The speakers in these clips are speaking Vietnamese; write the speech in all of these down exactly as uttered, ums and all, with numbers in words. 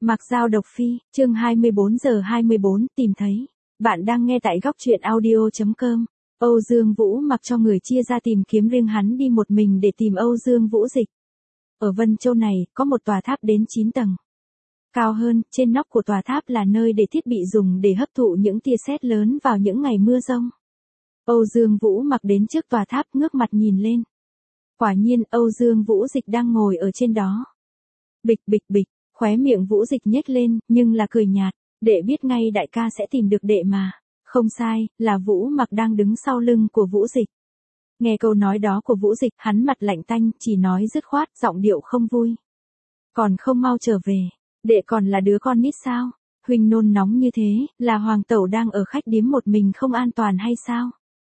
Mặc Dao độc phi, chương hai mươi bốn giờ hai mươi bốn, tìm thấy. Bạn đang nghe tại góc truyện audio chấm com. Âu Dương Vũ Mặc cho người chia ra tìm kiếm, riêng hắn đi một mình để tìm Âu Dương Vũ Dịch. Ở Vân Châu này, có một tòa tháp đến chín tầng. Cao hơn, trên nóc của tòa tháp là nơi để thiết bị dùng để hấp thụ những tia sét lớn vào những ngày mưa giông. Âu Dương Vũ Mặc đến trước tòa tháp, ngước mặt nhìn lên. Quả nhiên, Âu Dương Vũ Dịch đang ngồi ở trên đó. Bịch bịch bịch, khóe miệng Vũ Dịch nhếch lên, nhưng là cười nhạt, đệ biết ngay đại ca sẽ tìm được đệ mà. Không sai, là Vũ Mặc đang đứng sau lưng của Vũ Dịch. Nghe câu nói đó của Vũ Dịch, hắn mặt lạnh tanh, chỉ nói dứt khoát, giọng điệu không vui. Còn không mau trở về, đệ còn là đứa con nít sao? Huynh nôn nóng như thế, là hoàng tẩu đang ở khách điếm một mình không an toàn hay sao?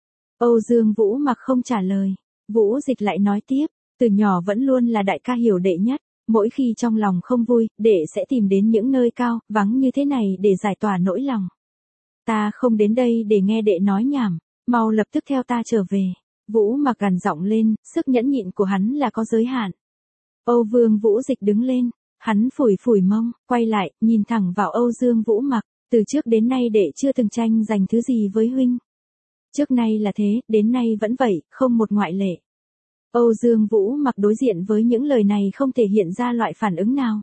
Âu Dương Vũ Mặc không trả lời. Vũ Dịch lại nói tiếp, từ nhỏ vẫn luôn là đại ca hiểu đệ nhất. Mỗi khi trong lòng không vui, đệ sẽ tìm đến những nơi cao, vắng như thế này để giải tỏa nỗi lòng. Ta không đến đây để nghe đệ nói nhảm, mau lập tức theo ta trở về. Vũ Mặc gằn giọng lên, sức nhẫn nhịn của hắn là có giới hạn. Âu Vương Vũ Dịch đứng lên, hắn phủi phủi mông, quay lại, nhìn thẳng vào Âu Dương Vũ Mặc, từ trước đến nay đệ chưa từng tranh giành thứ gì với huynh. Trước nay là thế, đến nay vẫn vậy, không một ngoại lệ. Âu Dương Vũ Mặc đối diện với những lời này không thể hiện ra loại phản ứng nào.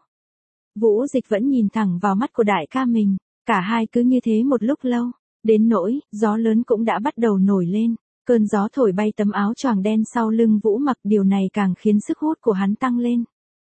Vũ Dịch vẫn nhìn thẳng vào mắt của đại ca mình, cả hai cứ như thế một lúc lâu, đến nỗi, gió lớn cũng đã bắt đầu nổi lên, cơn gió thổi bay tấm áo choàng đen sau lưng Vũ Mặc, điều này càng khiến sức hút của hắn tăng lên.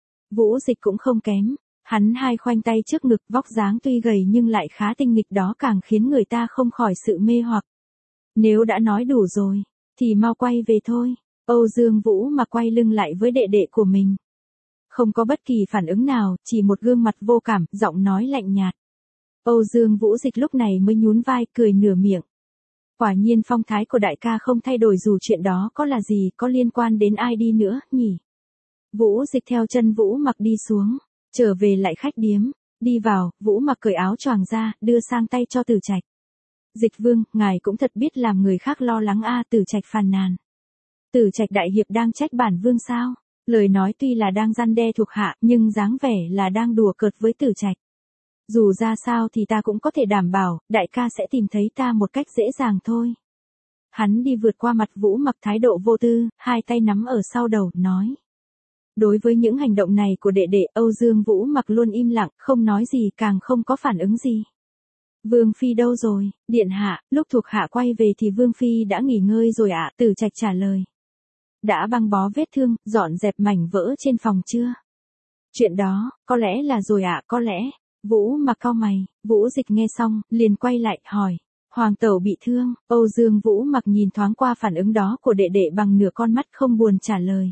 Vũ Dịch cũng không kém, hắn hai khoanh tay trước ngực, vóc dáng tuy gầy nhưng lại khá tinh nghịch, đó càng khiến người ta không khỏi sự mê hoặc. Nếu đã nói đủ rồi, thì mau quay về thôi. Âu Dương Vũ Mặc quay lưng lại với đệ đệ của mình. Không có bất kỳ phản ứng nào, chỉ một gương mặt vô cảm, giọng nói lạnh nhạt. Âu Dương Vũ Dịch lúc này mới nhún vai, cười nửa miệng. Quả nhiên phong thái của đại ca không thay đổi dù chuyện đó có là gì, có liên quan đến ai đi nữa, nhỉ? Vũ Dịch theo chân Vũ Mặc đi xuống, trở về lại khách điếm, đi vào, Vũ Mặc cởi áo choàng ra, đưa sang tay cho Tử Trạch. Dịch vương, ngài cũng thật biết làm người khác lo lắng a. Tử Trạch phàn nàn. Tử Trạch đại hiệp đang trách bản vương sao? Lời nói tuy là đang răn đe thuộc hạ, nhưng dáng vẻ là đang đùa cợt với Tử Trạch. Dù ra sao thì ta cũng có thể đảm bảo, đại ca sẽ tìm thấy ta một cách dễ dàng thôi. Hắn đi vượt qua mặt Vũ Mặc, thái độ vô tư, hai tay nắm ở sau đầu, nói. Đối với những hành động này của đệ đệ, Âu Dương Vũ Mặc luôn im lặng, không nói gì, càng không có phản ứng gì. Vương Phi đâu rồi, điện hạ? Lúc thuộc hạ quay về thì Vương Phi đã nghỉ ngơi rồi ạ. Tử Trạch trả lời. Đã băng bó vết thương, dọn dẹp mảnh vỡ trên phòng chưa? Chuyện đó, có lẽ là rồi ạ, có lẽ. Vũ Mặc cau mày, Vũ Dịch nghe xong, liền quay lại, hỏi. Hoàng tẩu bị thương. Âu Dương Vũ Mặc nhìn thoáng qua phản ứng đó của đệ đệ bằng nửa con mắt, không buồn trả lời.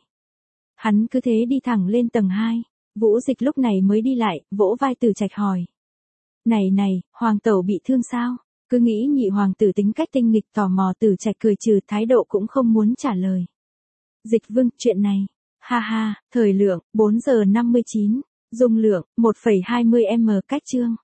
Hắn cứ thế đi thẳng lên tầng hai. Vũ Dịch lúc này mới đi lại, vỗ vai Tử Trạch hỏi. Này này, hoàng tẩu bị thương sao? Cứ nghĩ nhị hoàng tử tính cách tinh nghịch, tò mò. Tử Trạch cười trừ, thái độ cũng không muốn trả lời. Dịch vương, chuyện này. Ha ha, thời lượng, bốn giờ năm mươi chín. Dung lượng, một phẩy hai mươi mét cách chương.